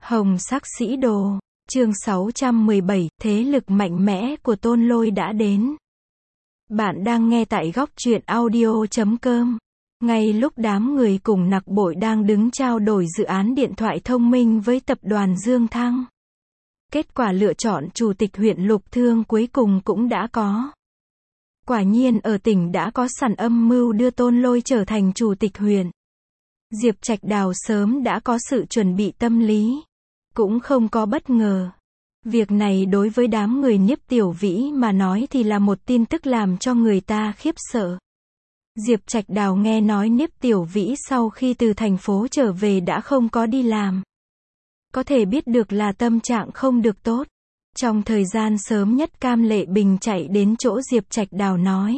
Hồng sắc sĩ đồ, chương 617, thế lực mạnh mẽ của Tôn Lôi đã đến. Bạn đang nghe tại góc truyện audio.com. Ngay lúc đám người cùng Nặc Bội đang đứng trao đổi dự án điện thoại thông minh với tập đoàn Dương Thăng. Kết quả lựa chọn chủ tịch huyện Lục Thương cuối cùng cũng đã có. Quả nhiên ở tỉnh đã có sẵn âm mưu đưa Tôn Lôi trở thành chủ tịch huyện. Diệp Trạch Đào sớm đã có sự chuẩn bị tâm lý. Cũng không có bất ngờ. Việc này đối với đám người Niếp Tiểu Vĩ mà nói thì là một tin tức làm cho người ta khiếp sợ. Diệp Trạch Đào nghe nói Niếp Tiểu Vĩ sau khi từ thành phố trở về đã không có đi làm. Có thể biết được là tâm trạng không được tốt. Trong thời gian sớm nhất Cam Lệ Bình chạy đến chỗ Diệp Trạch Đào nói.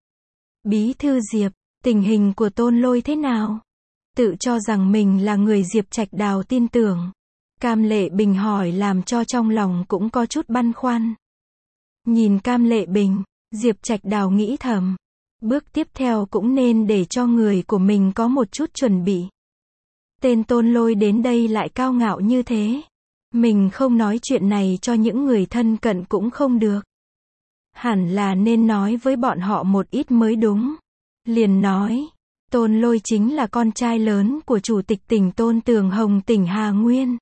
Bí thư Diệp, tình hình của Tôn Lôi thế nào? Tự cho rằng mình là người Diệp Trạch Đào tin tưởng. Cam Lệ Bình hỏi làm cho trong lòng cũng có chút băn khoăn. Nhìn Cam Lệ Bình, Diệp Trạch Đào nghĩ thầm. Bước tiếp theo cũng nên để cho người của mình có một chút chuẩn bị. Tên Tôn Lôi đến đây lại cao ngạo như thế. Mình không nói chuyện này cho những người thân cận cũng không được. Hẳn là nên nói với bọn họ một ít mới đúng. Liền nói, Tôn Lôi chính là con trai lớn của chủ tịch tỉnh Tôn Tường Hồng tỉnh Hà Nguyên.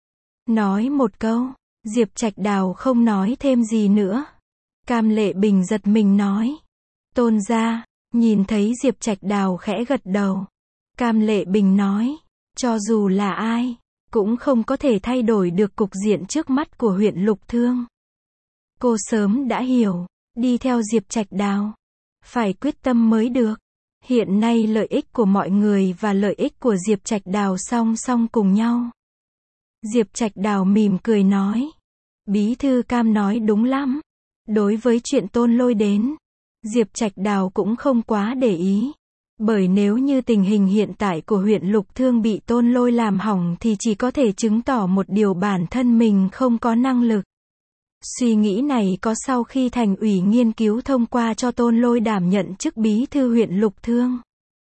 Nói một câu, Diệp Trạch Đào không nói thêm gì nữa. Cam Lệ Bình giật mình nói. Tôn gia, nhìn thấy Diệp Trạch Đào khẽ gật đầu. Cam Lệ Bình nói, cho dù là ai, cũng không có thể thay đổi được cục diện trước mắt của huyện Lục Thương. Cô sớm đã hiểu, đi theo Diệp Trạch Đào, phải quyết tâm mới được. Hiện nay lợi ích của mọi người và lợi ích của Diệp Trạch Đào song song cùng nhau. Diệp Trạch Đào mỉm cười nói. Bí thư Cam nói đúng lắm. Đối với chuyện Tôn Lôi đến, Diệp Trạch Đào cũng không quá để ý. Bởi nếu như tình hình hiện tại của huyện Lục Thương bị Tôn Lôi làm hỏng thì chỉ có thể chứng tỏ một điều bản thân mình không có năng lực. Suy nghĩ này có sau khi thành ủy nghiên cứu thông qua cho Tôn Lôi đảm nhận chức bí thư huyện Lục Thương.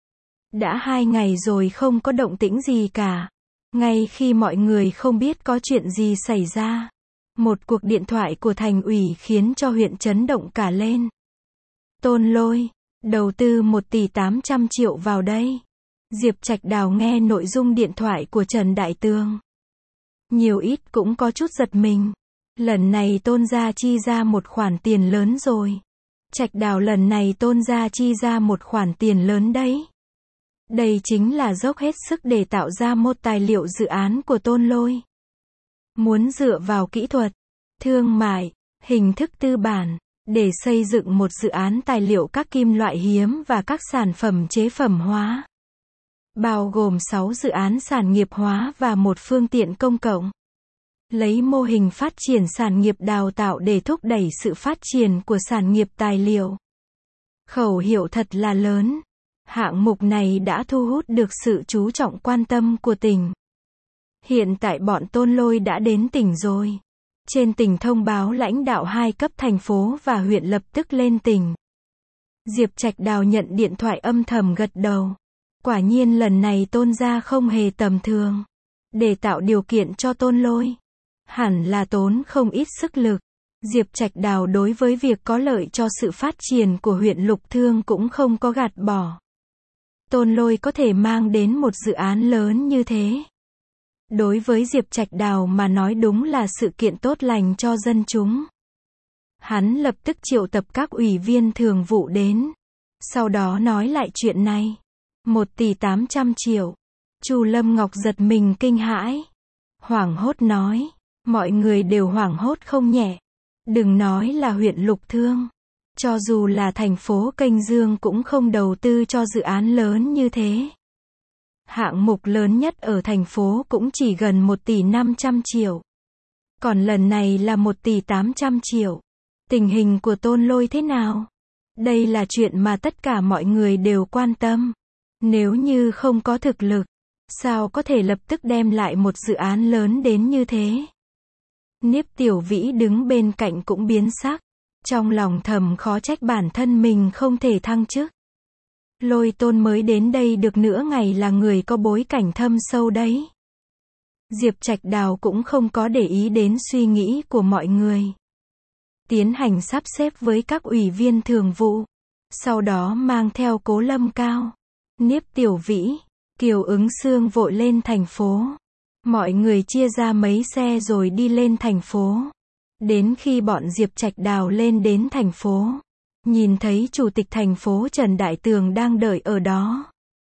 Đã 2 ngày rồi không có động tĩnh gì cả. Ngay khi mọi người không biết có chuyện gì xảy ra, một cuộc điện thoại của thành ủy khiến cho huyện chấn động cả lên. Tôn Lôi, đầu tư 1 tỷ 800 triệu vào đây. Diệp Trạch Đào nghe nội dung điện thoại của Trần Đại Tường. Nhiều ít cũng có chút giật mình. Lần này Tôn gia chi ra một khoản tiền lớn rồi. Trạch Đào lần này Tôn gia chi ra một khoản tiền lớn đấy. Đây chính là dốc hết sức để tạo ra một tài liệu dự án của Tôn Lôi. Muốn dựa vào kỹ thuật, thương mại, hình thức tư bản, để xây dựng một dự án tài liệu các kim loại hiếm và các sản phẩm chế phẩm hóa. Bao gồm 6 dự án sản nghiệp hóa và một phương tiện công cộng. Lấy mô hình phát triển sản nghiệp đào tạo để thúc đẩy sự phát triển của sản nghiệp tài liệu. Khẩu hiệu thật là lớn. Hạng mục này đã thu hút được sự chú trọng quan tâm của tỉnh. Hiện tại bọn Tôn Lôi đã đến tỉnh rồi. Trên tỉnh thông báo lãnh đạo 2 cấp thành phố và huyện lập tức lên tỉnh. Diệp Trạch Đào nhận điện thoại âm thầm gật đầu. Quả nhiên lần này Tôn gia không hề tầm thường. Để tạo điều kiện cho Tôn Lôi, hẳn là tốn không ít sức lực. Diệp Trạch Đào đối với việc có lợi cho sự phát triển của huyện Lục Thương cũng không có gạt bỏ. Tôn Lôi có thể mang đến một dự án lớn như thế. Đối với Diệp Trạch Đào mà nói đúng là sự kiện tốt lành cho dân chúng. Hắn lập tức triệu tập các ủy viên thường vụ đến. Sau đó nói lại chuyện này. 1 tỷ 800 triệu. Chu Lâm Ngọc giật mình kinh hãi. Hoảng hốt nói. Mọi người đều hoảng hốt không nhẹ. Đừng nói là huyện Lục Thương. Cho dù là thành phố Kênh Dương cũng không đầu tư cho dự án lớn như thế. Hạng mục lớn nhất ở thành phố cũng chỉ gần 1 tỷ 500 triệu. Còn lần này là 1 tỷ 800 triệu. Tình hình của Tôn Lôi thế nào? Đây là chuyện mà tất cả mọi người đều quan tâm. Nếu như không có thực lực, sao có thể lập tức đem lại một dự án lớn đến như thế? Niếp Tiểu Vĩ đứng bên cạnh cũng biến sắc. Trong lòng thầm khó trách bản thân mình không thể thăng chức. Lôi Tôn mới đến đây được nửa ngày là người có bối cảnh thâm sâu đấy. Diệp Trạch Đào cũng không có để ý đến suy nghĩ của mọi người. Tiến hành sắp xếp với các ủy viên thường vụ. Sau đó mang theo Cố Lâm Cao, Niếp Tiểu Vĩ, Kiều Ứng Xương vội lên thành phố. Mọi người chia ra mấy xe rồi đi lên thành phố. Đến khi bọn Diệp Trạch Đào lên đến thành phố, nhìn thấy Chủ tịch thành phố Trần Đại Tường đang đợi ở đó.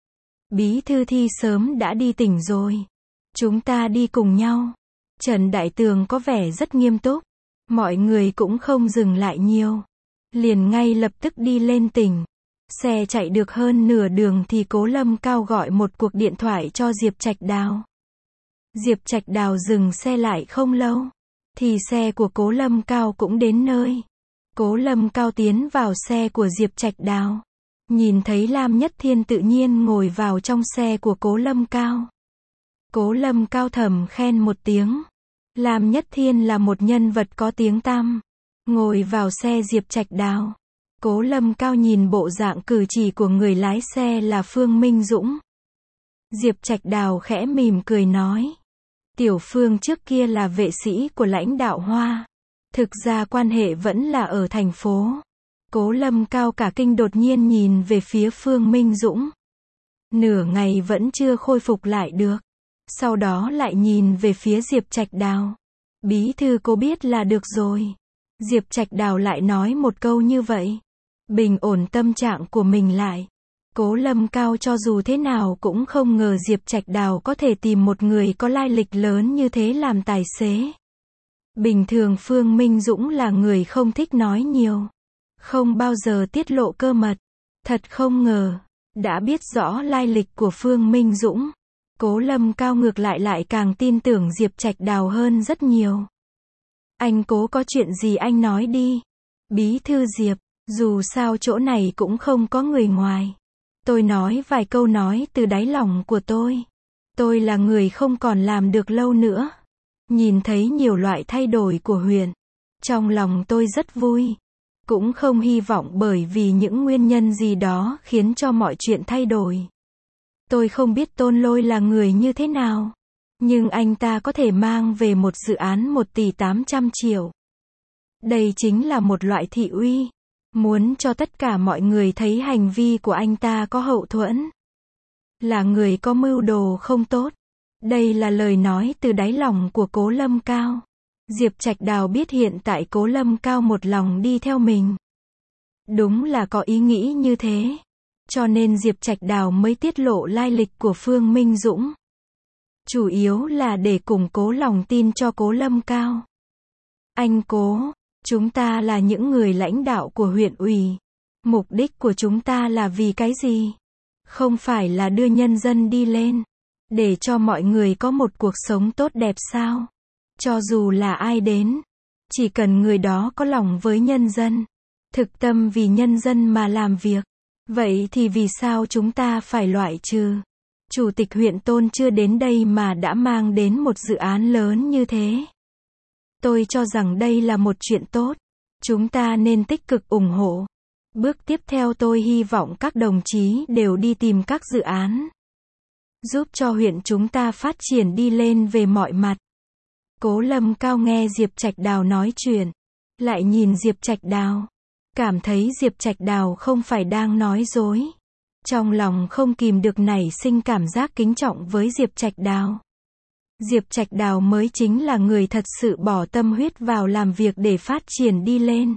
Bí thư Thi sớm đã đi tỉnh rồi. Chúng ta đi cùng nhau. Trần Đại Tường có vẻ rất nghiêm túc. Mọi người cũng không dừng lại nhiều. Liền ngay lập tức đi lên tỉnh. Xe chạy được hơn nửa đường thì Cố Lâm Cao gọi một cuộc điện thoại cho Diệp Trạch Đào. Diệp Trạch Đào dừng xe lại không lâu, thì xe của Cố Lâm Cao cũng đến nơi. Cố Lâm Cao tiến vào xe của Diệp Trạch Đào. Nhìn thấy Lam Nhất Thiên tự nhiên ngồi vào trong xe của Cố Lâm Cao. Cố Lâm Cao thầm khen một tiếng. Lam Nhất Thiên là một nhân vật có tiếng tăm. Ngồi vào xe Diệp Trạch Đào. Cố Lâm Cao nhìn bộ dạng cử chỉ của người lái xe là Phương Minh Dũng. Diệp Trạch Đào khẽ mỉm cười nói. Tiểu Phương trước kia là vệ sĩ của lãnh đạo Hoa. Thực ra quan hệ vẫn là ở thành phố. Cố Lâm Cao cả kinh đột nhiên nhìn về phía Phương Minh Dũng. Nửa ngày vẫn chưa khôi phục lại được. Sau đó lại nhìn về phía Diệp Trạch Đào. Bí thư cô biết là được rồi. Diệp Trạch Đào lại nói một câu như vậy. Bình ổn tâm trạng của mình lại. Cố Lâm Cao cho dù thế nào cũng không ngờ Diệp Trạch Đào có thể tìm một người có lai lịch lớn như thế làm tài xế. Bình thường Phương Minh Dũng là người không thích nói nhiều. Không bao giờ tiết lộ cơ mật. Thật không ngờ. Đã biết rõ lai lịch của Phương Minh Dũng. Cố Lâm Cao ngược lại càng tin tưởng Diệp Trạch Đào hơn rất nhiều. Anh Cố có chuyện gì anh nói đi. Bí thư Diệp, dù sao chỗ này cũng không có người ngoài. Tôi nói vài câu nói từ đáy lòng của tôi. Tôi là người không còn làm được lâu nữa. Nhìn thấy nhiều loại thay đổi của huyện. Trong lòng tôi rất vui. Cũng không hy vọng bởi vì những nguyên nhân gì đó khiến cho mọi chuyện thay đổi. Tôi không biết Tôn Lôi là người như thế nào. Nhưng anh ta có thể mang về một dự án 1 tỷ 800 triệu. Đây chính là một loại thị uy. Muốn cho tất cả mọi người thấy hành vi của anh ta có hậu thuẫn. Là người có mưu đồ không tốt. Đây là lời nói từ đáy lòng của Cố Lâm Cao. Diệp Trạch Đào biết hiện tại Cố Lâm Cao một lòng đi theo mình. Đúng là có ý nghĩ như thế. Cho nên Diệp Trạch Đào mới tiết lộ lai lịch của Phương Minh Dũng. Chủ yếu là để củng cố lòng tin cho Cố Lâm Cao. Anh Cố, chúng ta là những người lãnh đạo của huyện ủy. Mục đích của chúng ta là vì cái gì? Không phải là đưa nhân dân đi lên. Để cho mọi người có một cuộc sống tốt đẹp sao? Cho dù là ai đến. Chỉ cần người đó có lòng với nhân dân. Thực tâm vì nhân dân mà làm việc. Vậy thì vì sao chúng ta phải loại trừ? Chủ tịch huyện Tôn chưa đến đây mà đã mang đến một dự án lớn như thế. Tôi cho rằng đây là một chuyện tốt. Chúng ta nên tích cực ủng hộ. Bước tiếp theo tôi hy vọng các đồng chí đều đi tìm các dự án. Giúp cho huyện chúng ta phát triển đi lên về mọi mặt. Cố Lâm Cao nghe Diệp Trạch Đào nói chuyện. Lại nhìn Diệp Trạch Đào. Cảm thấy Diệp Trạch Đào không phải đang nói dối. Trong lòng không kìm được nảy sinh cảm giác kính trọng với Diệp Trạch Đào. Diệp Trạch Đào mới chính là người thật sự bỏ tâm huyết vào làm việc để phát triển đi lên.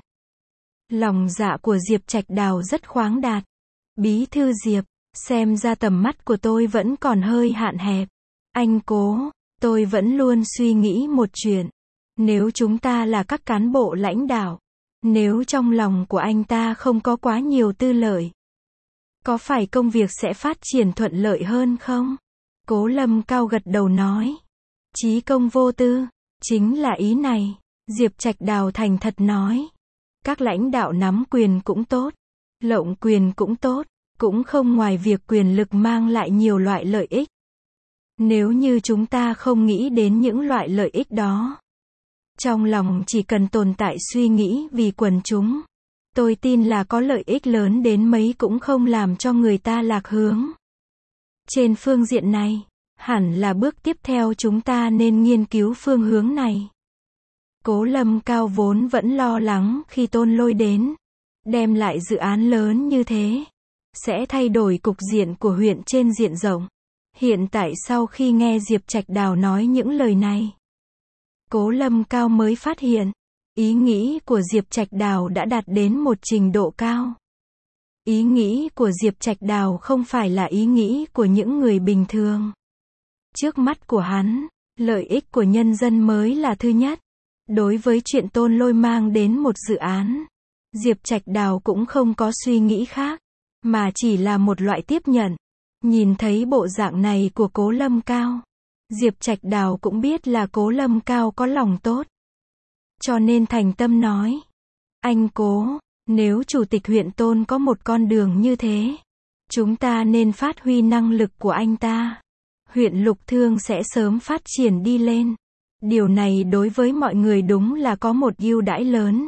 Lòng dạ của Diệp Trạch Đào rất khoáng đạt. Bí thư Diệp, xem ra tầm mắt của tôi vẫn còn hơi hạn hẹp. Anh Cố, tôi vẫn luôn suy nghĩ một chuyện. Nếu chúng ta là các cán bộ lãnh đạo, nếu trong lòng của anh ta không có quá nhiều tư lợi, có phải công việc sẽ phát triển thuận lợi hơn không? Cố Lâm Cao gật đầu nói. Chí công vô tư, chính là ý này. Diệp Trạch Đào thành thật nói. Các lãnh đạo nắm quyền cũng tốt, lộng quyền cũng tốt, cũng không ngoài việc quyền lực mang lại nhiều loại lợi ích. Nếu như chúng ta không nghĩ đến những loại lợi ích đó, trong lòng chỉ cần tồn tại suy nghĩ vì quần chúng, tôi tin là có lợi ích lớn đến mấy cũng không làm cho người ta lạc hướng. Trên phương diện này, Hẳn là bước tiếp theo chúng ta nên nghiên cứu phương hướng này. Cố Lâm Cao vốn vẫn lo lắng khi Tôn Lôi đến, đem lại dự án lớn như thế, sẽ thay đổi cục diện của huyện trên diện rộng. Hiện tại sau khi nghe Diệp Trạch Đào nói những lời này, Cố Lâm Cao mới phát hiện, ý nghĩ của Diệp Trạch Đào đã đạt đến một trình độ cao. Ý nghĩ của Diệp Trạch Đào không phải là ý nghĩ của những người bình thường. Trước mắt của hắn, lợi ích của nhân dân mới là thứ nhất. Đối với chuyện Tôn Lôi mang đến một dự án, Diệp Trạch Đào cũng không có suy nghĩ khác, mà chỉ là một loại tiếp nhận. Nhìn thấy bộ dạng này của Cố Lâm Cao, Diệp Trạch Đào cũng biết là Cố Lâm Cao có lòng tốt. Cho nên thành tâm nói, anh Cố, nếu chủ tịch huyện Tôn có một con đường như thế, chúng ta nên phát huy năng lực của anh ta. Huyện Lục Thương sẽ sớm phát triển đi lên. Điều này đối với mọi người đúng là có một ưu đãi lớn.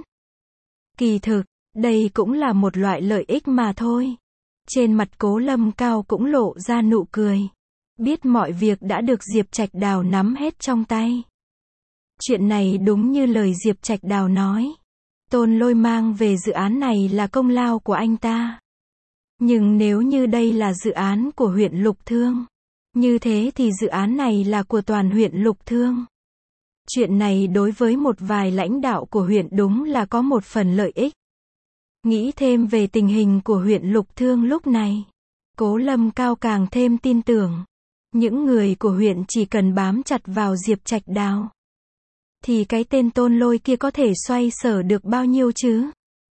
Kỳ thực, đây cũng là một loại lợi ích mà thôi. Trên mặt Cố Lâm Cao cũng lộ ra nụ cười. Biết mọi việc đã được Diệp Trạch Đào nắm hết trong tay. Chuyện này đúng như lời Diệp Trạch Đào nói. Tôn Lôi mang về dự án này là công lao của anh ta. Nhưng nếu như đây là dự án của huyện Lục Thương, như thế thì dự án này là của toàn huyện Lục Thương. Chuyện này đối với một vài lãnh đạo của huyện đúng là có một phần lợi ích. Nghĩ thêm về tình hình của huyện Lục Thương lúc này, Cố Lâm Cao càng thêm tin tưởng. Những người của huyện chỉ cần bám chặt vào Diệp Trạch Đào, thì cái tên Tôn Lôi kia có thể xoay sở được bao nhiêu chứ?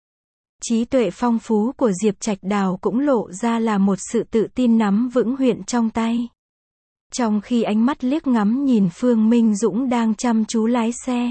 Trí tuệ phong phú của Diệp Trạch Đào cũng lộ ra là một sự tự tin nắm vững huyện trong tay. Trong khi ánh mắt liếc ngắm nhìn Phương Minh Dũng đang chăm chú lái xe,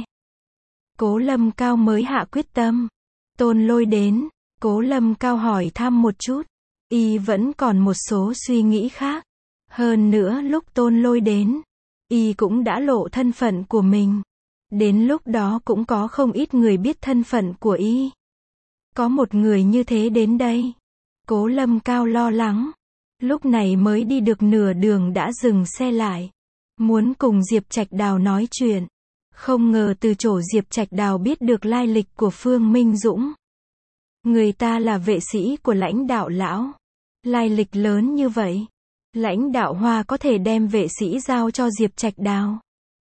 Cố Lâm Cao mới hạ quyết tâm. Tôn Lôi đến, Cố Lâm Cao hỏi thăm một chút, y vẫn còn một số suy nghĩ khác. Hơn nữa lúc Tôn Lôi đến, y cũng đã lộ thân phận của mình. Đến lúc đó cũng có không ít người biết thân phận của y. Có một người như thế đến đây. Cố Lâm Cao lo lắng. Lúc này mới đi được nửa đường đã dừng xe lại. Muốn cùng Diệp Trạch Đào nói chuyện. Không ngờ từ chỗ Diệp Trạch Đào biết được lai lịch của Phương Minh Dũng. Người ta là vệ sĩ của lãnh đạo lão. Lai lịch lớn như vậy. Lãnh đạo Hoa có thể đem vệ sĩ giao cho Diệp Trạch Đào.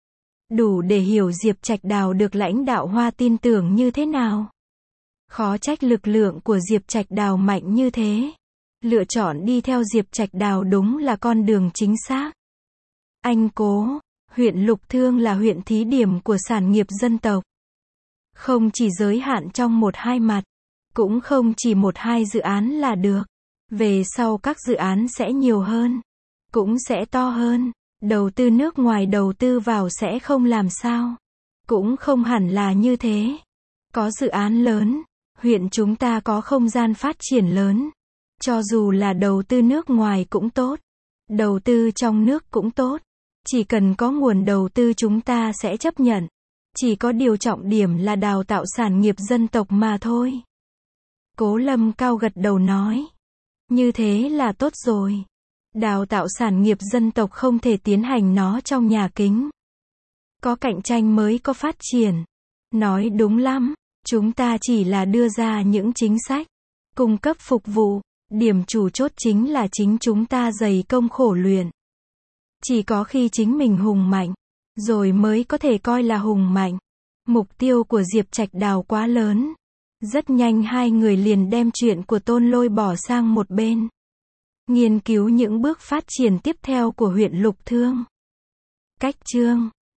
Đủ để hiểu Diệp Trạch Đào được lãnh đạo Hoa tin tưởng như thế nào. Khó trách lực lượng của Diệp Trạch Đào mạnh như thế. Lựa chọn đi theo Diệp Trạch Đào đúng là con đường chính xác. Anh Cố, huyện Lục Thương là huyện thí điểm của sản nghiệp dân tộc. Không chỉ giới hạn trong một hai mặt, cũng không chỉ một hai dự án là được. Về sau các dự án sẽ nhiều hơn, cũng sẽ to hơn. Đầu tư nước ngoài đầu tư vào sẽ không làm sao. Cũng không hẳn là như thế. Có dự án lớn, huyện chúng ta có không gian phát triển lớn. Cho dù là đầu tư nước ngoài cũng tốt, đầu tư trong nước cũng tốt. Chỉ cần có nguồn đầu tư chúng ta sẽ chấp nhận. Chỉ có điều trọng điểm là đào tạo sản nghiệp dân tộc mà thôi. Cố Lâm Cao gật đầu nói. Như thế là tốt rồi. Đào tạo sản nghiệp dân tộc không thể tiến hành nó trong nhà kính. Có cạnh tranh mới có phát triển. Nói đúng lắm, chúng ta chỉ là đưa ra những chính sách, cung cấp phục vụ. Điểm chủ chốt chính là chính chúng ta dày công khổ luyện. Chỉ có khi chính mình hùng mạnh, rồi mới có thể coi là hùng mạnh. Mục tiêu của Diệp Trạch Đào quá lớn. Rất nhanh hai người liền đem chuyện của Tôn Lôi bỏ sang một bên. Nghiên cứu những bước phát triển tiếp theo của huyện Lục Thương. Cách chương